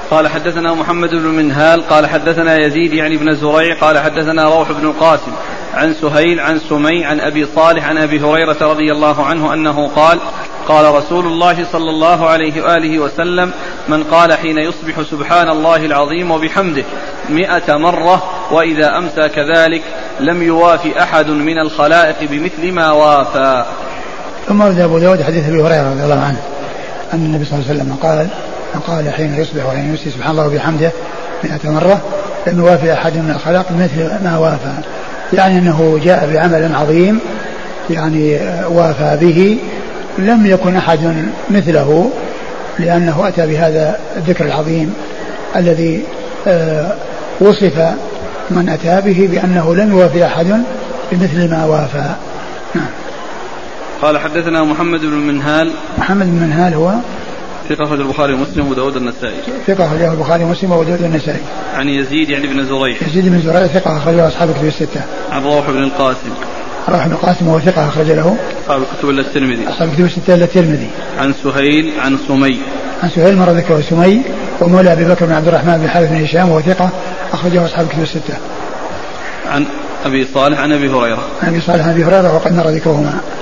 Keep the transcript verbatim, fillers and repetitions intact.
قال حدثنا محمد بن منهال قال حدثنا يزيد يعني بن زريع قال حدثنا روح بن القاسم عن سهيل عن سمي عن أبي صالح عن أبي هريرة رضي الله عنه أنه قال قال رسول الله صلى الله عليه وآله وسلم من قال حين يصبح سبحان الله العظيم وبحمده مئة مرة وإذا أمسى كذلك لم يوافي أحد من الخلائق بمثل ما وافى. ثم ورد أبو داود حديث أبي هريرة رضي الله عنه أن النبي صلى الله عليه وسلم قال من قال حين يصبح وحين يمسي سبحان الله وبحمده مئة مرة لم يوافي أحد من الخلائق بمثل ما وافى، يعني أنه جاء بعمل عظيم يعني وافى به لم يكن أحد مثله، لأنه أتى بهذا الذكر العظيم الذي وصف من أتى به بأنه لم يوافي أحد بمثل ما وافى. قال حدثنا محمد بن منهال. محمد بن منهال هو ثقة أخرجه البخاري ومسلم وداود النسائي. ثقة أخرجه البخاري ومسلم وداود النسائي. عن يزيد يعني بن زريع. يزيد بن زريع ثقة أخرجه أصحاب الكتب الستة. عن روح بن القاسم. روح بن القاسم وهو ثقة أخرج له أصحاب الكتب إلا الترمذي. أصحاب الكتب الستة إلا الترمذي. عن سهيل عن سمي. عن سهيل مرة ذكره سمي ومولى أبي بكر بن عبد الرحمن بن حارث بن هشام وهو ثقة أخرجه أصحاب الكتب الستة. عن أبي صالح عن أبي هريرة. عن أبي صالح عن أبي هريرة وقد مر ذكرهما.